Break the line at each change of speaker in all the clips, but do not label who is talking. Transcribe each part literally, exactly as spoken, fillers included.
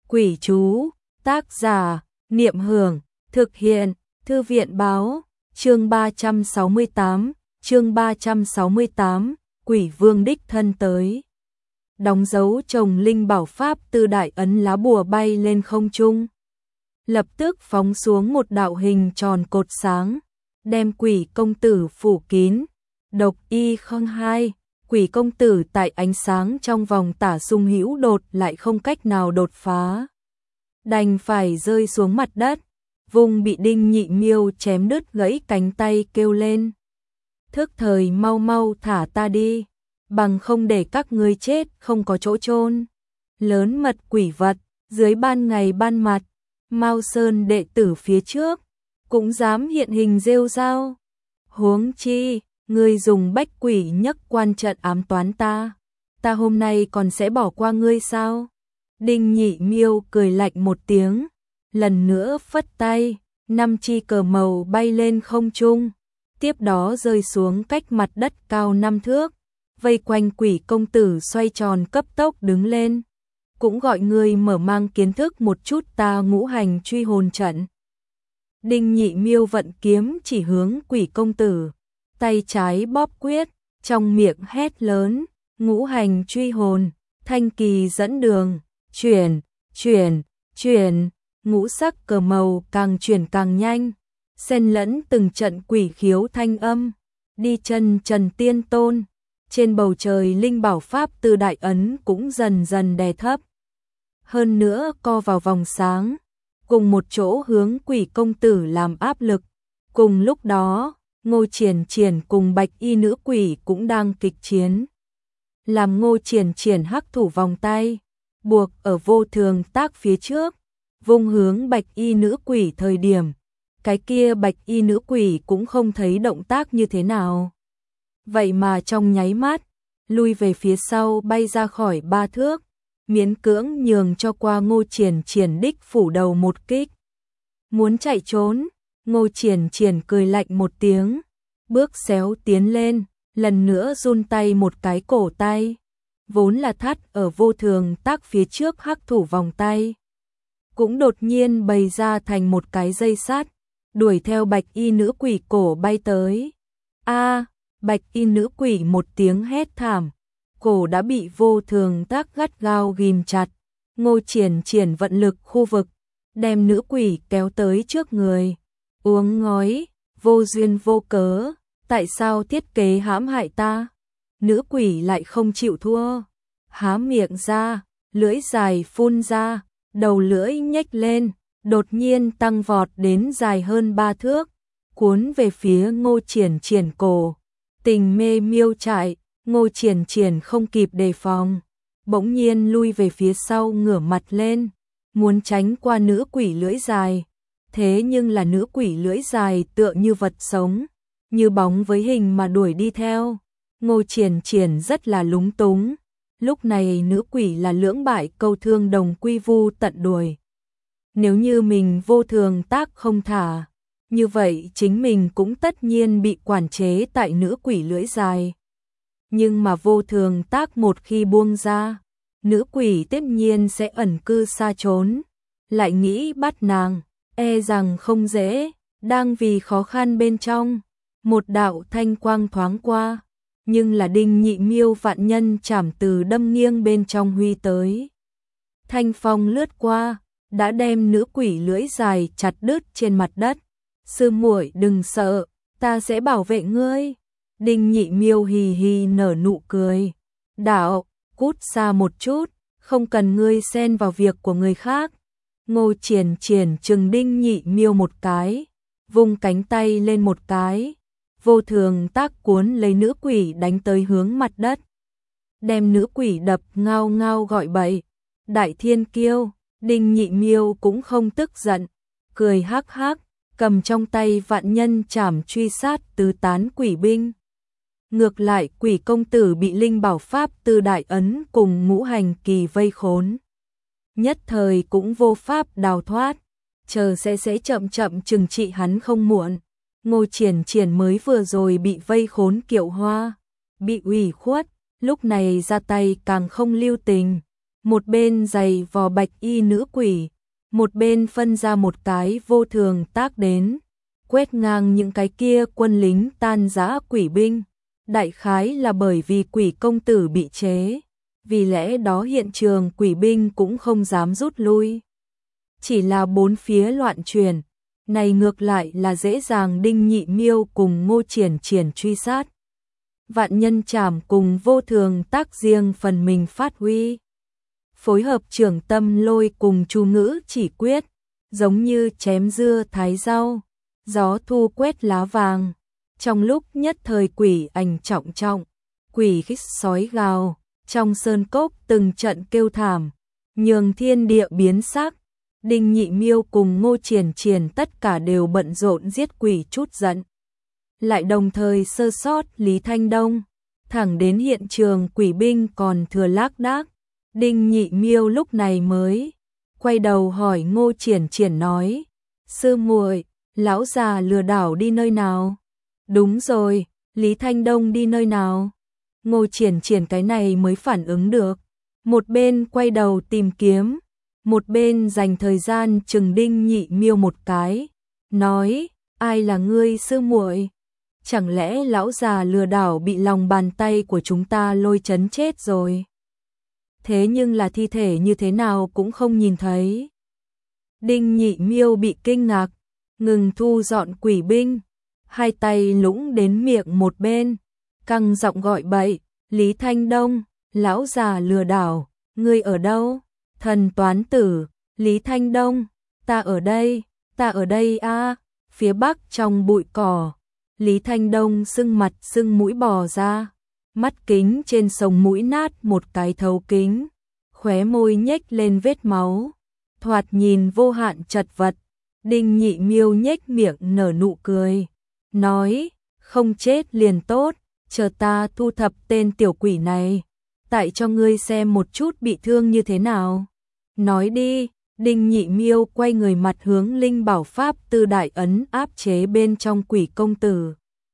Quỷ chú, tác giả, Niệm Hưởng, thực hiện, Thư viện báo, chương ba trăm sáu mươi tám, chương ba trăm sáu mươi tám, Quỷ Vương đích thân tới. Đóng dấu chồng linh bảo pháp từ đại ấn lá bùa bay lên không trung. Lập tức phóng xuống một đạo hình tròn cột sáng, đem quỷ công tử phủ kín. Độc y không hai, quỷ công tử tại ánh sáng trong vòng tả xung hữu đột lại không cách nào đột phá. Đành phải rơi xuống mặt đất, vùng bị Đinh Nhị Miêu chém đứt gãy cánh tay kêu lên. Thức thời mau mau thả ta đi, bằng không để các ngươi chết không có chỗ chôn. Lớn mật quỷ vật, dưới ban ngày ban mặt, Mao Sơn đệ tử phía trước, cũng dám hiện hình rêu rao. Huống chi, ngươi dùng bách quỷ nhất quan trận ám toán ta, ta hôm nay còn sẽ bỏ qua ngươi sao? Đinh Nhị Miêu cười lạnh một tiếng, lần nữa phất tay, năm chi cờ màu bay lên không trung, tiếp đó rơi xuống cách mặt đất cao năm thước, vây quanh quỷ công tử xoay tròn cấp tốc đứng lên. Cũng gọi ngươi mở mang kiến thức một chút ta ngũ hành truy hồn trận. Đinh Nhị Miêu vận kiếm chỉ hướng quỷ công tử, tay trái bóp quyết, trong miệng hét lớn, ngũ hành truy hồn, thanh kỳ dẫn đường, chuyển, chuyển, chuyển, ngũ sắc cờ màu càng chuyển càng nhanh, xen lẫn từng trận quỷ khiếu thanh âm, đi chân Trần Tiên Tôn, trên bầu trời linh bảo pháp từ đại ấn cũng dần dần đè thấp. Hơn nữa co vào vòng sáng, cùng một chỗ hướng quỷ công tử làm áp lực. Cùng lúc đó, Ngô Triển Triển cùng bạch y nữ quỷ cũng đang kịch chiến. Làm Ngô Triển Triển hắc thủ vòng tay, buộc ở vô thường tác phía trước, vung hướng bạch y nữ quỷ thời điểm. Cái kia bạch y nữ quỷ cũng không thấy động tác như thế nào. Vậy mà trong nháy mắt, lui về phía sau bay ra khỏi ba thước, miễn cưỡng nhường cho qua Ngô Triển Triển đích phủ đầu một kích. Muốn chạy trốn, Ngô Triển Triển cười lạnh một tiếng, bước xéo tiến lên, lần nữa run tay một cái cổ tay, vốn là thắt ở vô thường tác phía trước hắc thủ vòng tay, cũng đột nhiên bày ra thành một cái dây sắt, đuổi theo bạch y nữ quỷ cổ bay tới. A, bạch y nữ quỷ một tiếng hét thảm, cổ đã bị vô thường tác gắt gao ghim chặt. Ngô Triển Triển vận lực khu vực, đem nữ quỷ kéo tới trước người. Uống ngói, vô duyên vô cớ, tại sao thiết kế hãm hại ta? Nữ quỷ lại không chịu thua, há miệng ra, lưỡi dài phun ra, đầu lưỡi nhếch lên, đột nhiên tăng vọt đến dài hơn ba thước, cuốn về phía Ngô Triển Triển cổ. Tình mê miêu chạy, Ngô Triển Triển không kịp đề phòng, bỗng nhiên lui về phía sau ngửa mặt lên, muốn tránh qua nữ quỷ lưỡi dài. Thế nhưng là nữ quỷ lưỡi dài tựa như vật sống, như bóng với hình mà đuổi đi theo. Ngô Triển Triển rất là lúng túng. Lúc này nữ quỷ là lưỡng bại câu thương đồng quy vu tận đuổi. Nếu như mình vô thường tác không thả, như vậy chính mình cũng tất nhiên bị quản chế tại nữ quỷ lưỡi dài. Nhưng mà vô thường tác một khi buông ra, nữ quỷ tiếp nhiên sẽ ẩn cư xa trốn. Lại nghĩ bắt nàng, e rằng không dễ, đang vì khó khăn bên trong. Một đạo thanh quang thoáng qua, nhưng là Đinh Nhị Miêu vạn nhân chảm từ đâm nghiêng bên trong huy tới. Thanh phong lướt qua, đã đem nữ quỷ lưỡi dài chặt đứt trên mặt đất. Sư muội đừng sợ, ta sẽ bảo vệ ngươi. Đinh Nhị Miêu hì hì nở nụ cười. Đạo, cút xa một chút, không cần ngươi xen vào việc của người khác. Ngô Triển Triển trừng Đinh Nhị Miêu một cái, vung cánh tay lên một cái, vô thường tác cuốn lấy nữ quỷ đánh tới hướng mặt đất, đem nữ quỷ đập ngao ngao gọi bậy. Đại thiên kiêu, Đinh Nhị Miêu cũng không tức giận, cười hắc hắc, cầm trong tay vạn nhân chảm truy sát tứ tán quỷ binh. Ngược lại quỷ công tử bị linh bảo pháp từ đại ấn cùng ngũ hành kỳ vây khốn, nhất thời cũng vô pháp đào thoát, chờ sẽ sẽ chậm chậm trừng trị hắn không muộn. Ngô Triển Triển mới vừa rồi bị vây khốn Kiệu Hoa, bị ủy khuất, lúc này ra tay càng không lưu tình, một bên giày vò bạch y nữ quỷ, một bên phân ra một cái vô thường tác đến, quét ngang những cái kia quân lính tan rã quỷ binh. Đại khái là bởi vì quỷ công tử bị chế, vì lẽ đó hiện trường quỷ binh cũng không dám rút lui. Chỉ là bốn phía loạn truyền, này ngược lại là dễ dàng Đinh Nhị Miêu cùng Ngô Triển Triển truy sát. Vạn Nhân Trảm cùng vô thường tác riêng phần mình phát huy. Phối hợp trưởng tâm lôi cùng chú ngữ chỉ quyết, giống như chém dưa thái rau, gió thu quét lá vàng. Trong lúc nhất thời quỷ ảnh trọng trọng, quỷ khích sói gào, trong sơn cốc từng trận kêu thảm, nhường thiên địa biến sắc. Đinh Nhị Miêu cùng Ngô Triển Triển tất cả đều bận rộn giết quỷ chút giận. Lại đồng thời sơ sót Lý Thanh Đông, thẳng đến hiện trường quỷ binh còn thừa lác đác. Đinh Nhị Miêu lúc này mới quay đầu hỏi Ngô Triển Triển nói: "Sư muội, lão già lừa đảo đi nơi nào?" "Đúng rồi, Lý Thanh Đông đi nơi nào?" Ngô Triển Triển cái này mới phản ứng được, một bên quay đầu tìm kiếm, một bên dành thời gian chừng Đinh Nhị Miêu một cái, nói: "Ai là ngươi sư muội? Chẳng lẽ lão già lừa đảo bị lòng bàn tay của chúng ta lôi chấn chết rồi? Thế nhưng là thi thể như thế nào cũng không nhìn thấy." Đinh Nhị Miêu bị kinh ngạc, ngừng thu dọn quỷ binh, hai tay lũng đến miệng một bên, căng giọng gọi bậy: "Lý Thanh Đông, lão già lừa đảo, ngươi ở đâu?" "Thần toán tử, Lý Thanh Đông, ta ở đây, ta ở đây a." À. Phía bắc trong bụi cỏ, Lý Thanh Đông sưng mặt sưng mũi bò ra, mắt kính trên sống mũi nát một cái thấu kính, khóe môi nhếch lên vết máu, thoạt nhìn vô hạn chật vật. Đinh Nhị Miêu nhếch miệng nở nụ cười, nói: "Không chết liền tốt, chờ ta thu thập tên tiểu quỷ này, tại cho ngươi xem một chút bị thương như thế nào." "Nói đi." Đinh Nhị Miêu quay người mặt hướng Linh Bảo Pháp Tư đại ấn áp chế bên trong quỷ công tử.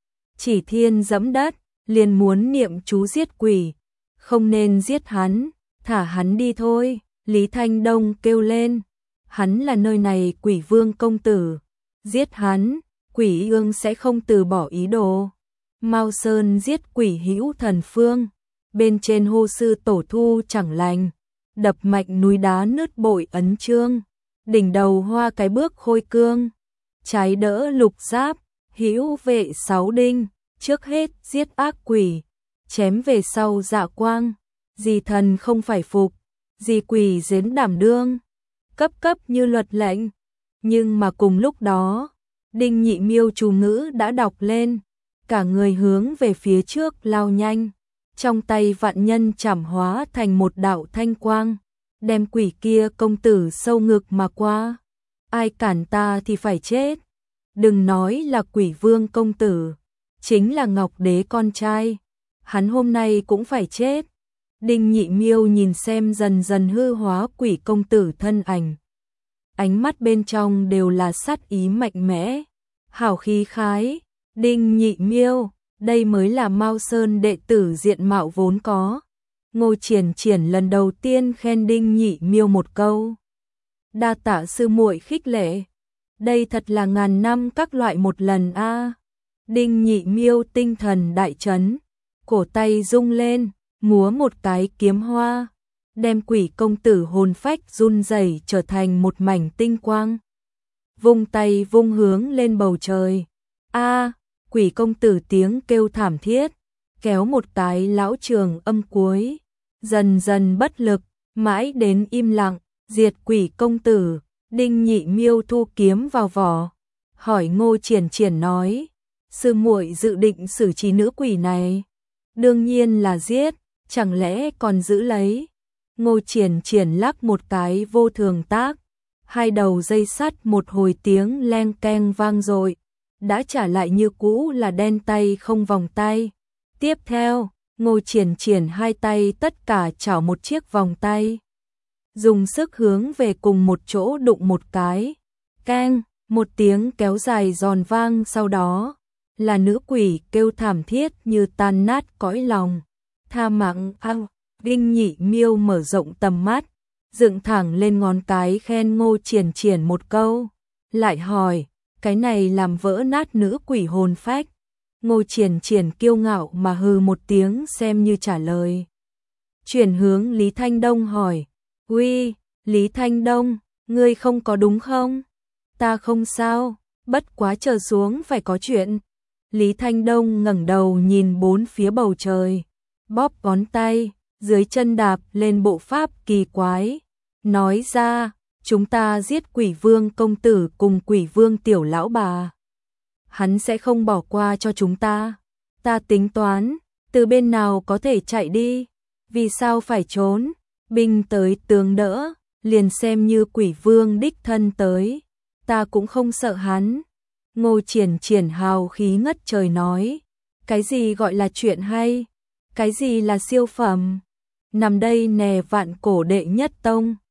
Chỉ thiên dẫm đất, liền muốn niệm chú giết quỷ, không nên giết hắn, thả hắn đi thôi. Lý Thanh Đông kêu lên, hắn là nơi này quỷ vương công tử, giết hắn, quỷ ương sẽ không từ bỏ ý đồ. Mao Sơn giết quỷ hữu thần phương, bên trên hô sư tổ thu chẳng lành, đập mạnh núi đá nứt bội ấn chương, đỉnh đầu hoa cái bước khôi cương, trái đỡ lục giáp, hữu vệ sáu đinh, trước hết giết ác quỷ, chém về sau dạ quang, gì thần không phải phục, gì quỷ dến đảm đương, cấp cấp như luật lệnh. Nhưng mà cùng lúc đó, Đinh Nhị Miêu chú ngữ đã đọc lên, cả người hướng về phía trước lao nhanh, trong tay vạn nhân chảm hóa thành một đạo thanh quang, đem quỷ kia công tử sâu ngực mà qua. Ai cản ta thì phải chết. Đừng nói là quỷ vương công tử, chính là Ngọc Đế con trai, hắn hôm nay cũng phải chết. Đinh Nhị Miêu nhìn xem dần dần hư hóa quỷ công tử thân ảnh, ánh mắt bên trong đều là sát ý mạnh mẽ, hào khí khái. Đinh Nhị Miêu, đây mới là Mao Sơn đệ tử diện mạo vốn có. Ngô Triển Triển lần đầu tiên khen Đinh Nhị Miêu một câu. Đa tạ sư muội khích lệ, đây thật là ngàn năm các loại một lần a. À. Đinh Nhị Miêu tinh thần đại chấn, cổ tay rung lên, múa một cái kiếm hoa, đem quỷ công tử hồn phách run rẩy trở thành một mảnh tinh quang. Vung tay vung hướng lên bầu trời. A, à, quỷ công tử tiếng kêu thảm thiết, kéo một cái lão trường âm cuối, dần dần bất lực, mãi đến im lặng, diệt quỷ công tử. Đinh Nhị Miêu thu kiếm vào vỏ, hỏi Ngô Triển Triển nói: sư muội dự định xử trí nữ quỷ này? Đương nhiên là giết, chẳng lẽ còn giữ lấy? Ngô Triển Triển lắc một cái vô thường tác, hai đầu dây sắt một hồi tiếng leng keng vang dội, đã trả lại như cũ là đen tay không vòng tay. Tiếp theo, Ngô Triển Triển hai tay tất cả chảo một chiếc vòng tay, dùng sức hướng về cùng một chỗ đụng một cái, keng, một tiếng kéo dài giòn vang, sau đó là nữ quỷ kêu thảm thiết như tan nát cõi lòng. Tha mạng, ao, Đinh Nhị Miêu mở rộng tầm mắt, dựng thẳng lên ngón cái khen Ngô Triển Triển một câu, lại hỏi, cái này làm vỡ nát nữ quỷ hồn phách. Ngô Triển Triển kiêu ngạo mà hừ một tiếng xem như trả lời. Chuyển hướng Lý Thanh Đông hỏi, uy, Lý Thanh Đông, ngươi không có đúng không? Ta không sao, bất quá chờ xuống phải có chuyện. Lý Thanh Đông ngẩng đầu nhìn bốn phía bầu trời, bóp ngón tay, dưới chân đạp lên bộ pháp kỳ quái, nói ra, chúng ta giết Quỷ Vương công tử cùng Quỷ Vương tiểu lão bà. Hắn sẽ không bỏ qua cho chúng ta. Ta tính toán, từ bên nào có thể chạy đi, vì sao phải trốn, binh tới tướng đỡ, liền xem như Quỷ Vương đích thân tới, ta cũng không sợ hắn. Ngô Triển Triển hào khí ngất trời nói, cái gì gọi là chuyện hay, cái gì là siêu phẩm, nằm đây nè vạn cổ đệ nhất tông.